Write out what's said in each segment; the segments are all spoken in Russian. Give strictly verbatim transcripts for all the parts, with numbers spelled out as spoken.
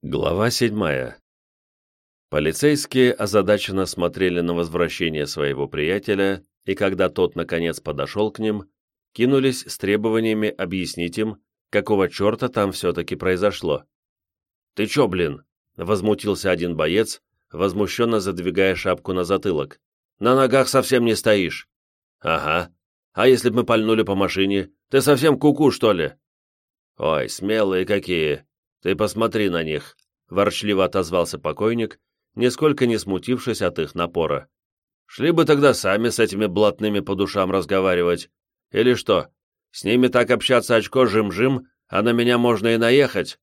Глава седьмая. Полицейские озадаченно смотрели на возвращение своего приятеля, и когда тот, наконец, подошел к ним, кинулись с требованиями объяснить им, какого черта там все-таки произошло. «Ты че, блин?» — возмутился один боец, возмущенно задвигая шапку на затылок. «На ногах совсем не стоишь». «Ага. А если б мы пальнули по машине? Ты совсем куку, что ли?» «Ой, смелые какие! Ты посмотри на них!» — ворчливо отозвался покойник, нисколько не смутившись от их напора. «Шли бы тогда сами с этими блатными по душам разговаривать. Или что, с ними так общаться очко жим-жим, а на меня можно и наехать?»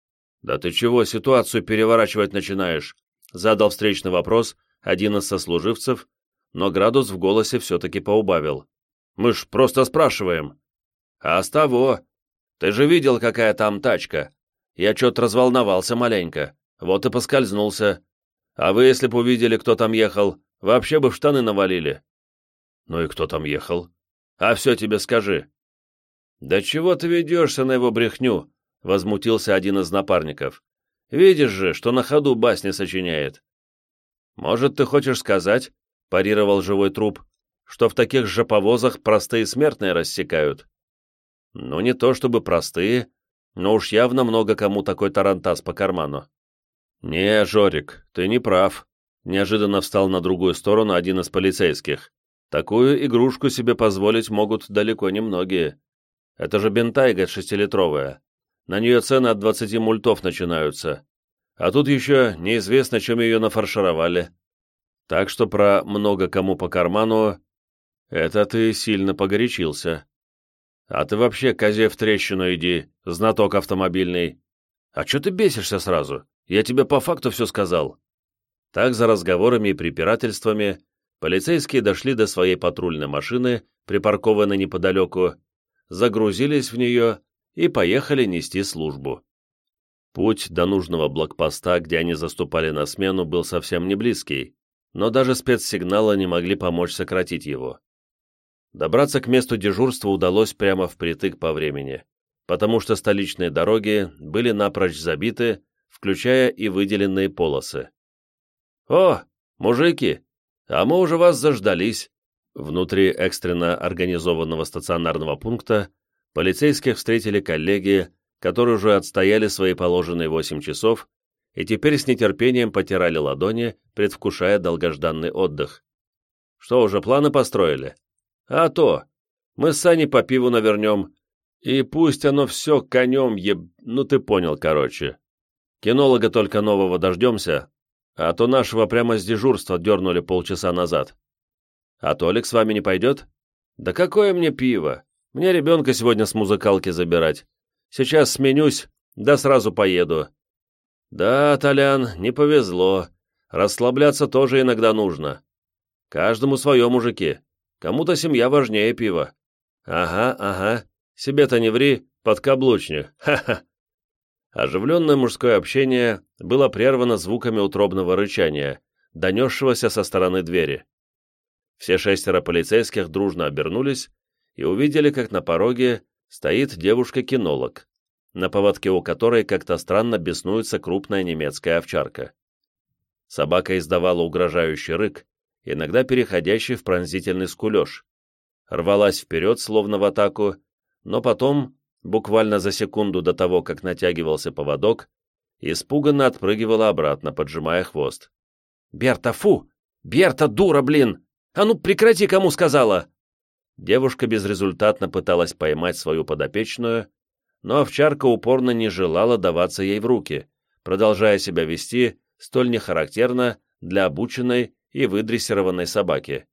«Да ты чего ситуацию переворачивать начинаешь?» — задал встречный вопрос один из сослуживцев, но градус в голосе все-таки поубавил. «Мы ж просто спрашиваем». «А с того? Ты же видел, какая там тачка? Я чё-то разволновался маленько, вот и поскользнулся. А вы, если бы увидели, кто там ехал, вообще бы в штаны навалили». «Ну и кто там ехал? А все тебе скажи». «Да чего ты ведешься на его брехню?» — возмутился один из напарников. «Видишь же, что на ходу басни сочиняет». «Может, ты хочешь сказать, — парировал живой труп, — что в таких же повозах простые смертные рассекают?» «Ну, не то чтобы простые, но уж явно много кому такой тарантас по карману». «Не, Жорик, ты не прав», — неожиданно встал на другую сторону один из полицейских. «Такую игрушку себе позволить могут далеко не многие. Это же бентайга шестилитровая. На нее цены от двадцати мультов начинаются. А тут еще неизвестно, чем ее нафаршировали. Так что про много кому по карману — это ты сильно погорячился. А ты вообще, козе, в трещину иди, знаток автомобильный. А че ты бесишься сразу? Я тебе по факту все сказал». Так, за разговорами и препирательствами, полицейские дошли до своей патрульной машины, припаркованной неподалеку, загрузились в нее и поехали нести службу. Путь до нужного блокпоста, где они заступали на смену, был совсем не близкий, но даже спецсигналы не могли помочь сократить его. Добраться к месту дежурства удалось прямо впритык по времени, потому что столичные дороги были напрочь забиты, включая и выделенные полосы. «О, мужики, а мы уже вас заждались!» Внутри экстренно организованного стационарного пункта полицейских встретили коллеги, которые уже отстояли свои положенные восемь часов и теперь с нетерпением потирали ладони, предвкушая долгожданный отдых. «Что, уже планы построили?» «А то! Мы с Саней по пиву навернем, и пусть оно все конем еб... Ну ты понял, короче. Кинолога только нового дождемся, а то нашего прямо с дежурства дернули полчаса назад. А Толик с вами не пойдет? Да какое мне пиво? Мне ребенка сегодня с музыкалки забирать. Сейчас сменюсь, да сразу поеду». «Да, Толян, не повезло. Расслабляться тоже иногда нужно. Каждому свое, мужики. Кому-то семья важнее пива». «Ага, ага. Себе-то не ври, подкаблучник. Ха-ха». Оживленное мужское общение было прервано звуками утробного рычания, донесшегося со стороны двери. Все шестеро полицейских дружно обернулись и увидели, как на пороге стоит девушка-кинолог, на поводке у которой как-то странно беснуется крупная немецкая овчарка. Собака издавала угрожающий рык, иногда переходящий в пронзительный скулеж, рвалась вперед, словно в атаку, но потом, буквально за секунду до того, как натягивался поводок, испуганно отпрыгивала обратно, поджимая хвост. «Берта, фу! Берта, дура, блин! А ну прекрати, кому сказала!» Девушка безрезультатно пыталась поймать свою подопечную, но овчарка упорно не желала даваться ей в руки, продолжая себя вести столь нехарактерно для обученной и выдрессированной собаки.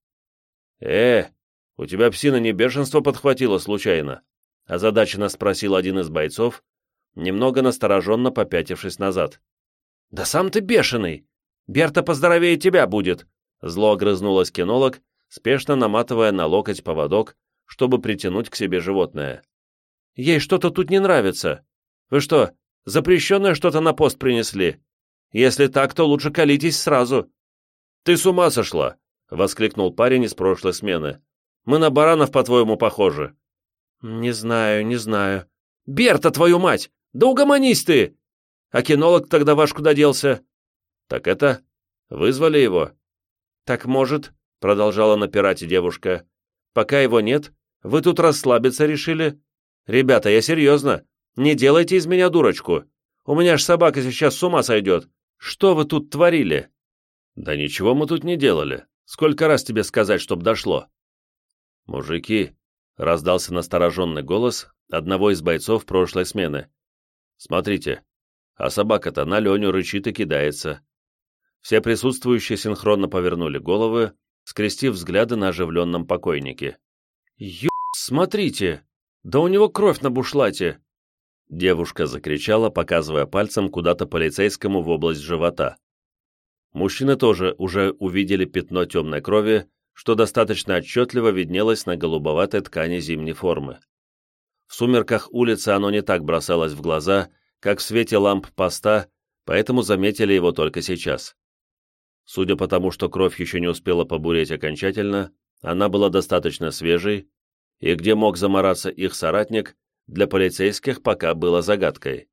«Э, у тебя псина не бешенство подхватила случайно?» — озадаченно спросил один из бойцов, немного настороженно попятившись назад. «Да сам ты бешеный! Берта поздоровее тебя будет!» — зло огрызнулась кинолог, спешно наматывая на локоть поводок, чтобы притянуть к себе животное. «Ей что-то тут не нравится. Вы что, запрещенное что-то на пост принесли? Если так, то лучше колитесь сразу». «Ты с ума сошла!» — воскликнул парень из прошлой смены. «Мы на баранов, по-твоему, похожи?» «Не знаю, не знаю». «Берта, твою мать! Да угомонись ты!» А кинолог тогда ваш куда делся?» «Так это... вызвали его?» «Так может», — продолжала напирать девушка. «Пока его нет, вы тут расслабиться решили? Ребята, я серьезно. Не делайте из меня дурочку. У меня ж собака сейчас с ума сойдет. Что вы тут творили?» «Да ничего мы тут не делали. Сколько раз тебе сказать, чтоб дошло?» «Мужики», — раздался настороженный голос одного из бойцов прошлой смены. «Смотрите, а собака-то на Леню рычит и кидается». Все присутствующие синхронно повернули головы, скрестив взгляды на оживленном покойнике. «Ё, смотрите! Да у него кровь на бушлате!» Девушка закричала, показывая пальцем куда-то полицейскому в область живота. Мужчины тоже уже увидели пятно темной крови, что достаточно отчетливо виднелось на голубоватой ткани зимней формы. В сумерках улицы оно не так бросалось в глаза, как в свете ламп поста, поэтому заметили его только сейчас. Судя по тому, что кровь еще не успела побуреть окончательно, она была достаточно свежей, и где мог замараться их соратник, для полицейских пока было загадкой.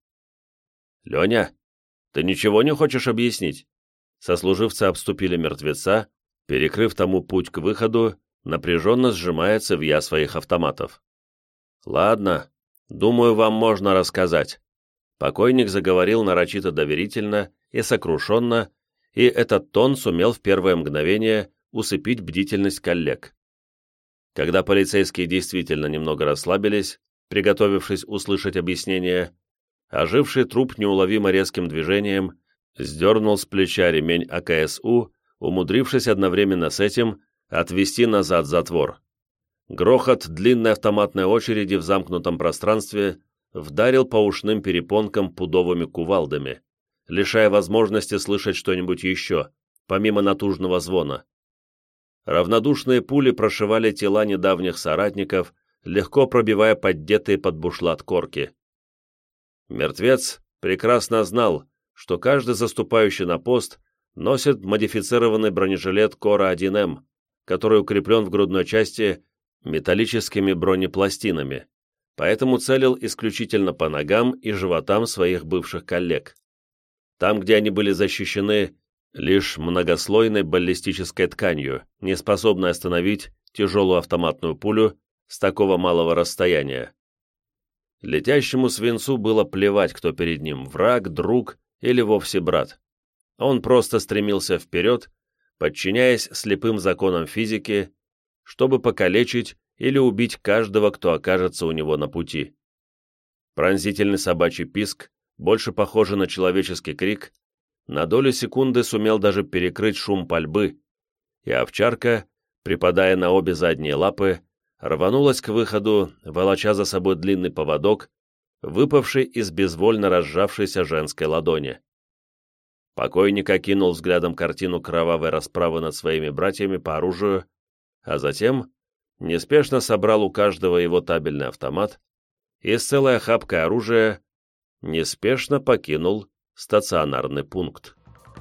«Леня, ты ничего не хочешь объяснить?» Сослуживцы обступили мертвеца, перекрыв тому путь к выходу, напряженно сжимая цевья своих автоматов. «Ладно, думаю, вам можно рассказать». Покойник заговорил нарочито доверительно и сокрушенно, и этот тон сумел в первое мгновение усыпить бдительность коллег. Когда полицейские действительно немного расслабились, приготовившись услышать объяснение, оживший труп неуловимо резким движением сдернул с плеча ремень А К С У, умудрившись одновременно с этим отвести назад затвор. Грохот длинной автоматной очереди в замкнутом пространстве вдарил по ушным перепонкам пудовыми кувалдами, лишая возможности слышать что-нибудь еще, помимо натужного звона. Равнодушные пули прошивали тела недавних соратников, легко пробивая поддетые под бушлат корки. Мертвец прекрасно знал, что каждый заступающий на пост носит модифицированный бронежилет Кора один М, который укреплен в грудной части металлическими бронепластинами, поэтому целил исключительно по ногам и животам своих бывших коллег. Там, где они были защищены лишь многослойной баллистической тканью, не способной остановить тяжелую автоматную пулю с такого малого расстояния. Летящему свинцу было плевать, кто перед ним, враг, друг или вовсе брат. Он просто стремился вперед, подчиняясь слепым законам физики, чтобы покалечить или убить каждого, кто окажется у него на пути. Пронзительный собачий писк, больше похожий на человеческий крик, на долю секунды сумел даже перекрыть шум пальбы, и овчарка, припадая на обе задние лапы, рванулась к выходу, волоча за собой длинный поводок, выпавший из безвольно разжавшейся женской ладони. Покойник окинул взглядом картину кровавой расправы над своими братьями по оружию, а затем неспешно собрал у каждого его табельный автомат и с целой охапкой оружия неспешно покинул стационарный пункт.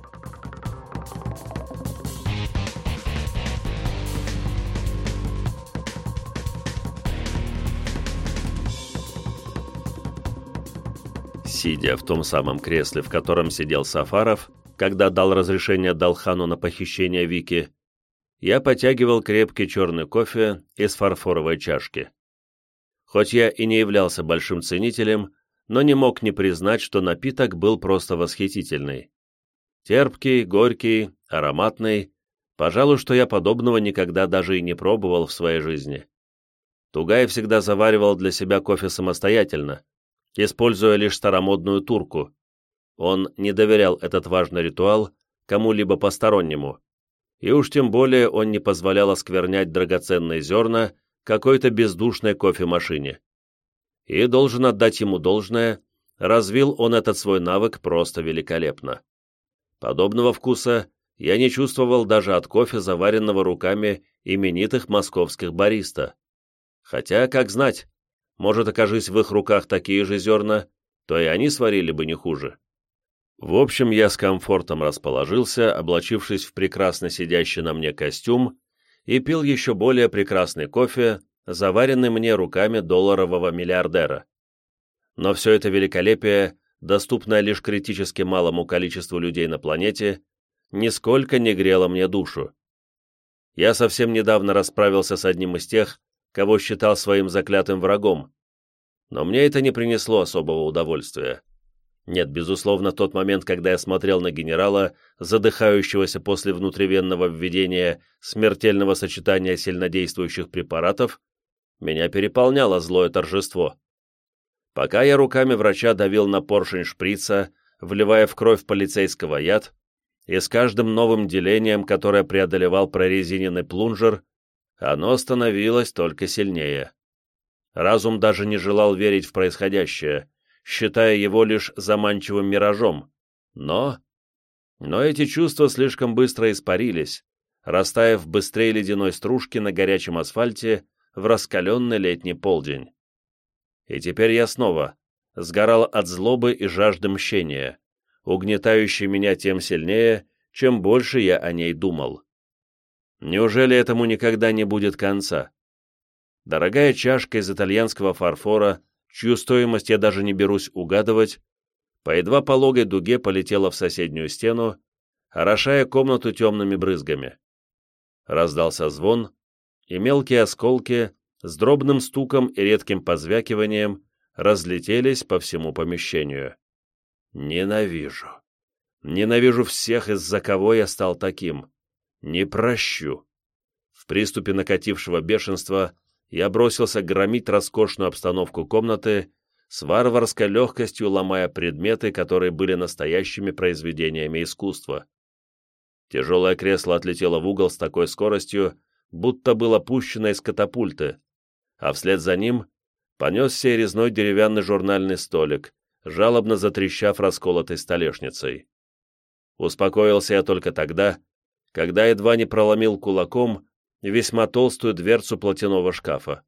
Сидя в том самом кресле, в котором сидел Сафаров, когда дал разрешение Далхану на похищение Вики, я потягивал крепкий черный кофе из фарфоровой чашки. Хоть я и не являлся большим ценителем, но не мог не признать, что напиток был просто восхитительный. Терпкий, горький, ароматный. Пожалуй, что я подобного никогда даже и не пробовал в своей жизни. Тугай всегда заваривал для себя кофе самостоятельно, используя лишь старомодную турку. Он не доверял этот важный ритуал кому-либо постороннему, и уж тем более он не позволял осквернять драгоценные зерна какой-то бездушной кофемашине. И должен отдать ему должное, развил он этот свой навык просто великолепно. Подобного вкуса я не чувствовал даже от кофе, заваренного руками именитых московских бариста. Хотя, как знать, может, окажись в их руках такие же зерна, то и они сварили бы не хуже. В общем, я с комфортом расположился, облачившись в прекрасно сидящий на мне костюм, и пил еще более прекрасный кофе, заваренный мне руками долларового миллиардера. Но все это великолепие доступная лишь критически малому количеству людей на планете, нисколько не грела мне душу. Я совсем недавно расправился с одним из тех, кого считал своим заклятым врагом, но мне это не принесло особого удовольствия. Нет, безусловно, тот момент, когда я смотрел на генерала, задыхающегося после внутривенного введения смертельного сочетания сильнодействующих препаратов, меня переполняло злое торжество. Пока я руками врача давил на поршень шприца, вливая в кровь полицейского яд, и с каждым новым делением, которое преодолевал прорезиненный плунжер, оно становилось только сильнее. Разум даже не желал верить в происходящее, считая его лишь заманчивым миражом, но... Но эти чувства слишком быстро испарились, растаяв быстрее ледяной стружки на горячем асфальте в раскаленный летний полдень. И теперь я снова сгорал от злобы и жажды мщения, угнетающей меня тем сильнее, чем больше я о ней думал. Неужели этому никогда не будет конца? Дорогая чашка из итальянского фарфора, чью стоимость я даже не берусь угадывать, по едва пологой дуге полетела в соседнюю стену, орошая комнату темными брызгами. Раздался звон, и мелкие осколки с дробным стуком и редким позвякиванием разлетелись по всему помещению. Ненавижу. Ненавижу всех, из-за кого я стал таким. Не прощу. В приступе накатившего бешенства я бросился громить роскошную обстановку комнаты, с варварской легкостью ломая предметы, которые были настоящими произведениями искусства. Тяжелое кресло отлетело в угол с такой скоростью, будто было пущено из катапульты, а вслед за ним понесся и резной деревянный журнальный столик, жалобно затрещав расколотой столешницей. Успокоился я только тогда, когда едва не проломил кулаком весьма толстую дверцу платяного шкафа.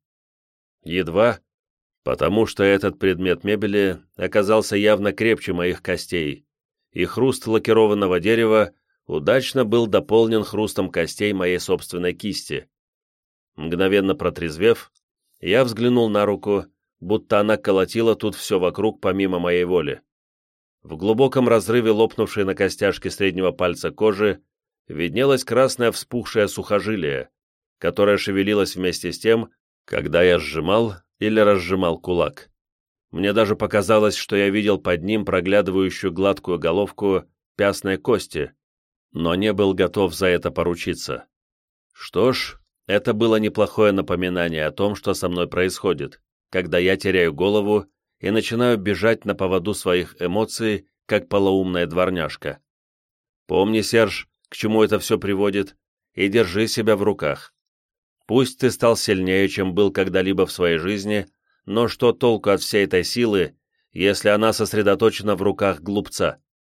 Едва, потому что этот предмет мебели оказался явно крепче моих костей, и хруст лакированного дерева удачно был дополнен хрустом костей моей собственной кисти. Мгновенно протрезвев, я взглянул на руку, будто она колотила тут все вокруг помимо моей воли. В глубоком разрыве лопнувшей на костяшке среднего пальца кожи виднелось красное вспухшее сухожилие, которое шевелилось вместе с тем, когда я сжимал или разжимал кулак. Мне даже показалось, что я видел под ним проглядывающую гладкую головку пястной кости, но не был готов за это поручиться. Что ж, это было неплохое напоминание о том, что со мной происходит, когда я теряю голову и начинаю бежать на поводу своих эмоций, как полоумная дворняжка. Помни, Серж, к чему это все приводит, и держи себя в руках. Пусть ты стал сильнее, чем был когда-либо в своей жизни, но что толку от всей этой силы, если она сосредоточена в руках глупца?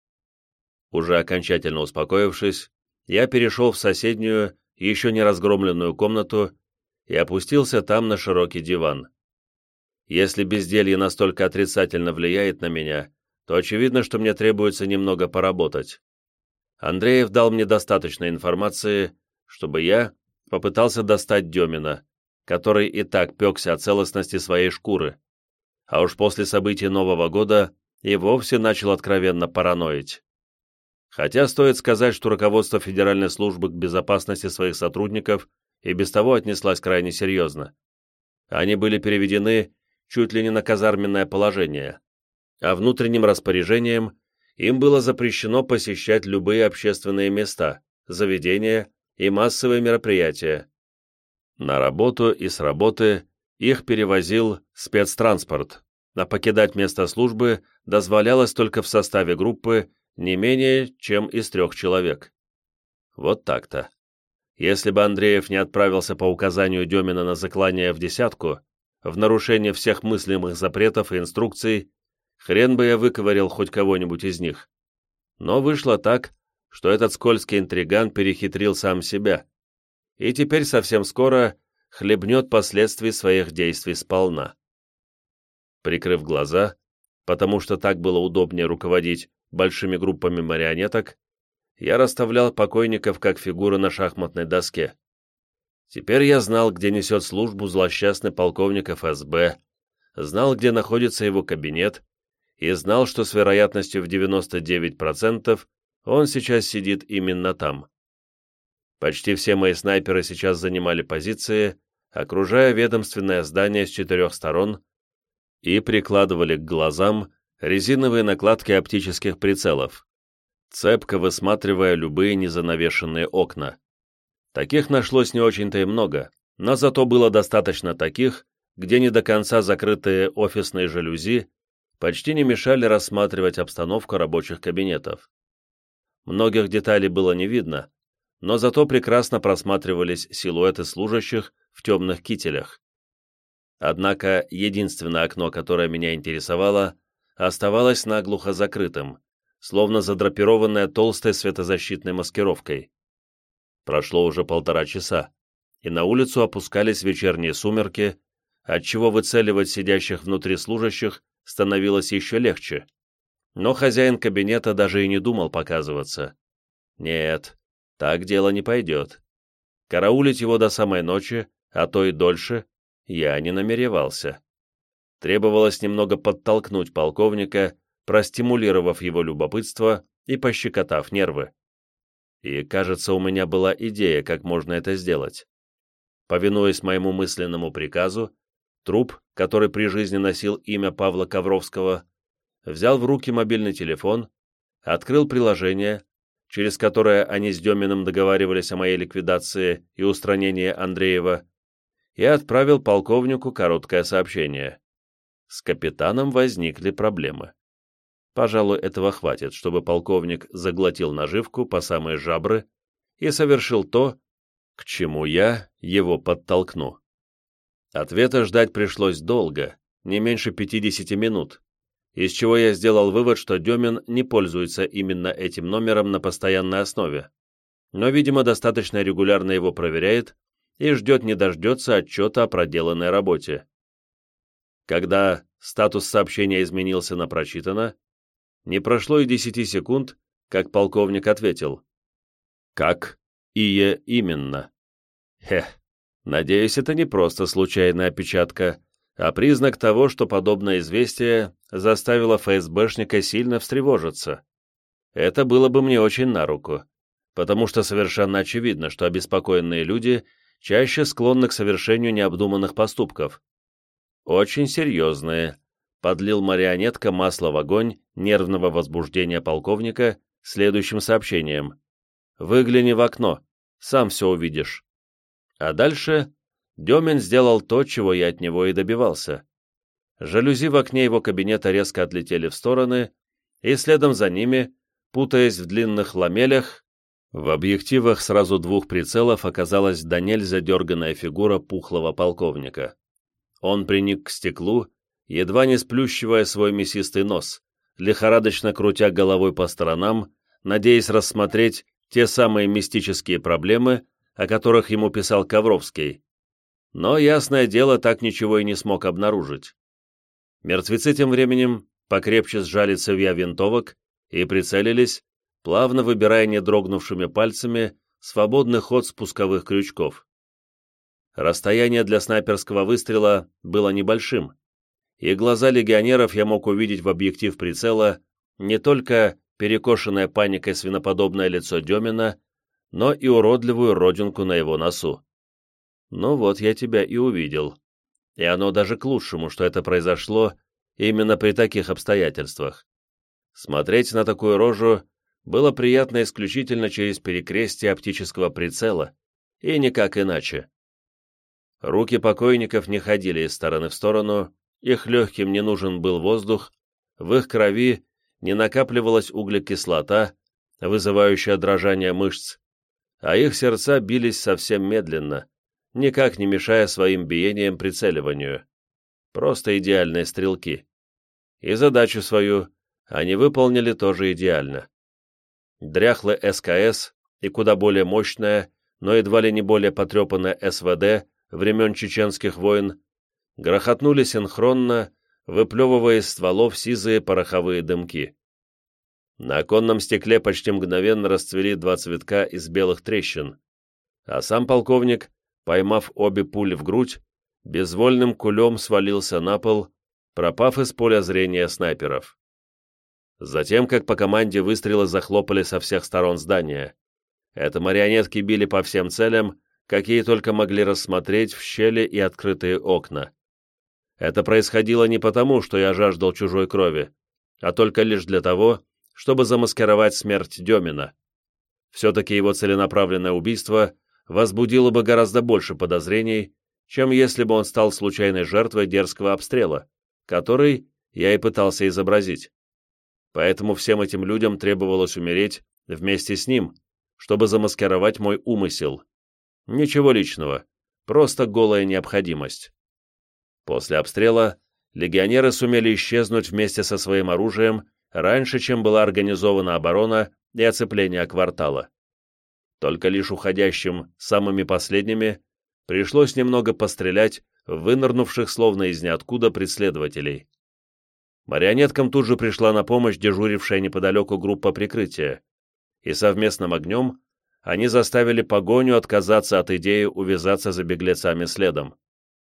Уже окончательно успокоившись, я перешел в соседнюю, еще не разгромленную комнату и опустился там на широкий диван. Если безделье настолько отрицательно влияет на меня, то очевидно, что мне требуется немного поработать. Андреев дал мне достаточно информации, чтобы я попытался достать Демина, который и так пекся о целостности своей шкуры, а уж после событий Нового года и вовсе начал откровенно параноить. Хотя стоит сказать, что руководство Федеральной службы к безопасности своих сотрудников и без того отнеслась крайне серьезно. Они были переведены чуть ли не на казарменное положение, а внутренним распоряжением им было запрещено посещать любые общественные места, заведения и массовые мероприятия. На работу и с работы их перевозил спецтранспорт, а покидать место службы дозволялось только в составе группы не менее чем из трех человек. Вот так-то. Если бы Андреев не отправился по указанию Демина на заклание в десятку, в нарушение всех мыслимых запретов и инструкций, хрен бы я выковырял хоть кого-нибудь из них. Но вышло так, что этот скользкий интриган перехитрил сам себя, и теперь совсем скоро хлебнет последствий своих действий сполна. Прикрыв глаза, потому что так было удобнее руководить большими группами марионеток, я расставлял покойников как фигуры на шахматной доске. Теперь я знал, где несет службу злосчастный полковник эф эс бэ, знал, где находится его кабинет, и знал, что с вероятностью в девяносто девять процентов он сейчас сидит именно там. Почти все мои снайперы сейчас занимали позиции, окружая ведомственное здание с четырех сторон, и прикладывали к глазам резиновые накладки оптических прицелов, цепко высматривая любые незанавешенные окна. Таких нашлось не очень-то и много, но зато было достаточно таких, где не до конца закрытые офисные жалюзи почти не мешали рассматривать обстановку рабочих кабинетов. Многих деталей было не видно, но зато прекрасно просматривались силуэты служащих в темных кителях. Однако единственное окно, которое меня интересовало, оставалось наглухо закрытым, словно задрапированное толстой светозащитной маскировкой. Прошло уже полтора часа, и на улицу опускались вечерние сумерки, отчего выцеливать сидящих внутри служащих становилось еще легче. Но хозяин кабинета даже и не думал показываться. Нет, так дело не пойдет. Караулить его до самой ночи, а то и дольше, я не намеревался. Требовалось немного подтолкнуть полковника, простимулировав его любопытство и пощекотав нервы. И, кажется, у меня была идея, как можно это сделать. Повинуясь моему мысленному приказу, труп, который при жизни носил имя Павла Ковровского, взял в руки мобильный телефон, открыл приложение, через которое они с Деминым договаривались о моей ликвидации и устранении Андреева, и отправил полковнику короткое сообщение. С капитаном возникли проблемы. Пожалуй, этого хватит, чтобы полковник заглотил наживку по самые жабры и совершил то, к чему я его подтолкну. Ответа ждать пришлось долго, не меньше пятидесяти минут, из чего я сделал вывод, что Демин не пользуется именно этим номером на постоянной основе, но, видимо, достаточно регулярно его проверяет и ждет не дождется отчета о проделанной работе. Когда статус сообщения изменился на «прочитано», не прошло и десяти секунд, как полковник ответил. «Как? Ие именно?» Хех, надеюсь, это не просто случайная опечатка, а признак того, что подобное известие заставило ФСБшника сильно встревожиться. Это было бы мне очень на руку, потому что совершенно очевидно, что обеспокоенные люди чаще склонны к совершению необдуманных поступков. Очень серьезные, подлил марионетка масло в огонь нервного возбуждения полковника следующим сообщением. «Выгляни в окно, сам все увидишь». А дальше Демин сделал то, чего я от него и добивался. Жалюзи в окне его кабинета резко отлетели в стороны, и следом за ними, путаясь в длинных ламелях, в объективах сразу двух прицелов оказалась до нельзя дерганая фигура пухлого полковника. Он приник к стеклу, едва не сплющивая свой мясистый нос, лихорадочно крутя головой по сторонам, надеясь рассмотреть те самые мистические проблемы, о которых ему писал Ковровский. Но, ясное дело, так ничего и не смог обнаружить. Мертвецы тем временем покрепче сжали цевья винтовок и прицелились, плавно выбирая не дрогнувшими пальцами свободный ход спусковых крючков. Расстояние для снайперского выстрела было небольшим, и глаза легионеров я мог увидеть в объектив прицела не только перекошенное паникой свиноподобное лицо Демина, но и уродливую родинку на его носу. Ну вот я тебя и увидел. И оно даже к лучшему, что это произошло именно при таких обстоятельствах. Смотреть на такую рожу было приятно исключительно через перекрестие оптического прицела, и никак иначе. Руки покойников не ходили из стороны в сторону, их легким не нужен был воздух, в их крови не накапливалась углекислота, вызывающая дрожание мышц, а их сердца бились совсем медленно, никак не мешая своим биениям прицеливанию. Просто идеальные стрелки. И задачу свою они выполнили тоже идеально. Дряхлый СКС и куда более мощная, но едва ли не более потрепанная СВД времен чеченских войн грохотнули синхронно, выплевывая из стволов сизые пороховые дымки. На оконном стекле почти мгновенно расцвели два цветка из белых трещин, а сам полковник, поймав обе пули в грудь, безвольным кулем свалился на пол, пропав из поля зрения снайперов. Затем, как по команде, выстрелы захлопали со всех сторон здания. Это марионетки били по всем целям, какие только могли рассмотреть в щели и открытые окна. Это происходило не потому, что я жаждал чужой крови, а только лишь для того, чтобы замаскировать смерть Демина. Все-таки его целенаправленное убийство возбудило бы гораздо больше подозрений, чем если бы он стал случайной жертвой дерзкого обстрела, который я и пытался изобразить. Поэтому всем этим людям требовалось умереть вместе с ним, чтобы замаскировать мой умысел. Ничего личного, просто голая необходимость. После обстрела легионеры сумели исчезнуть вместе со своим оружием раньше, чем была организована оборона и оцепление квартала. Только лишь уходящим самыми последними пришлось немного пострелять в вынырнувших словно из ниоткуда преследователей. Марионеткам тут же пришла на помощь дежурившая неподалеку группа прикрытия, и совместным огнем они заставили погоню отказаться от идеи увязаться за беглецами следом.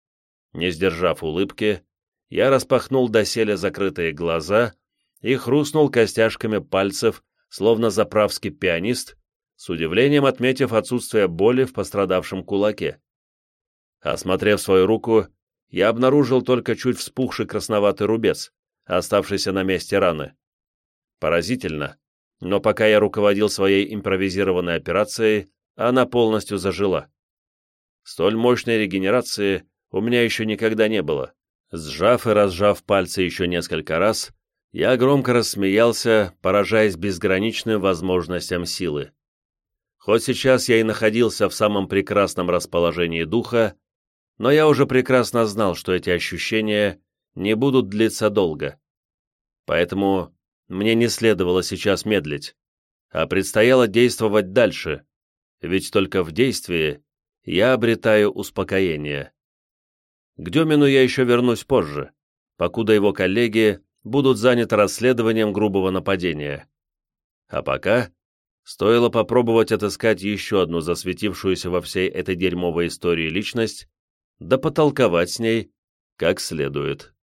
Не сдержав улыбки, я распахнул доселе закрытые глаза и хрустнул костяшками пальцев, словно заправский пианист, с удивлением отметив отсутствие боли в пострадавшем кулаке. Осмотрев свою руку, я обнаружил только чуть вспухший красноватый рубец, оставшийся на месте раны. Поразительно, но пока я руководил своей импровизированной операцией, она полностью зажила. Столь мощной регенерации у меня еще никогда не было. Сжав и разжав пальцы еще несколько раз, я громко рассмеялся, поражаясь безграничным возможностям силы. Хоть сейчас я и находился в самом прекрасном расположении духа, но я уже прекрасно знал, что эти ощущения не будут длиться долго. Поэтому мне не следовало сейчас медлить, а предстояло действовать дальше, ведь только в действии я обретаю успокоение. К Демину я еще вернусь позже, покуда его коллеги будут заняты расследованием грубого нападения. А пока стоило попробовать отыскать еще одну засветившуюся во всей этой дерьмовой истории личность, да потолковать с ней как следует.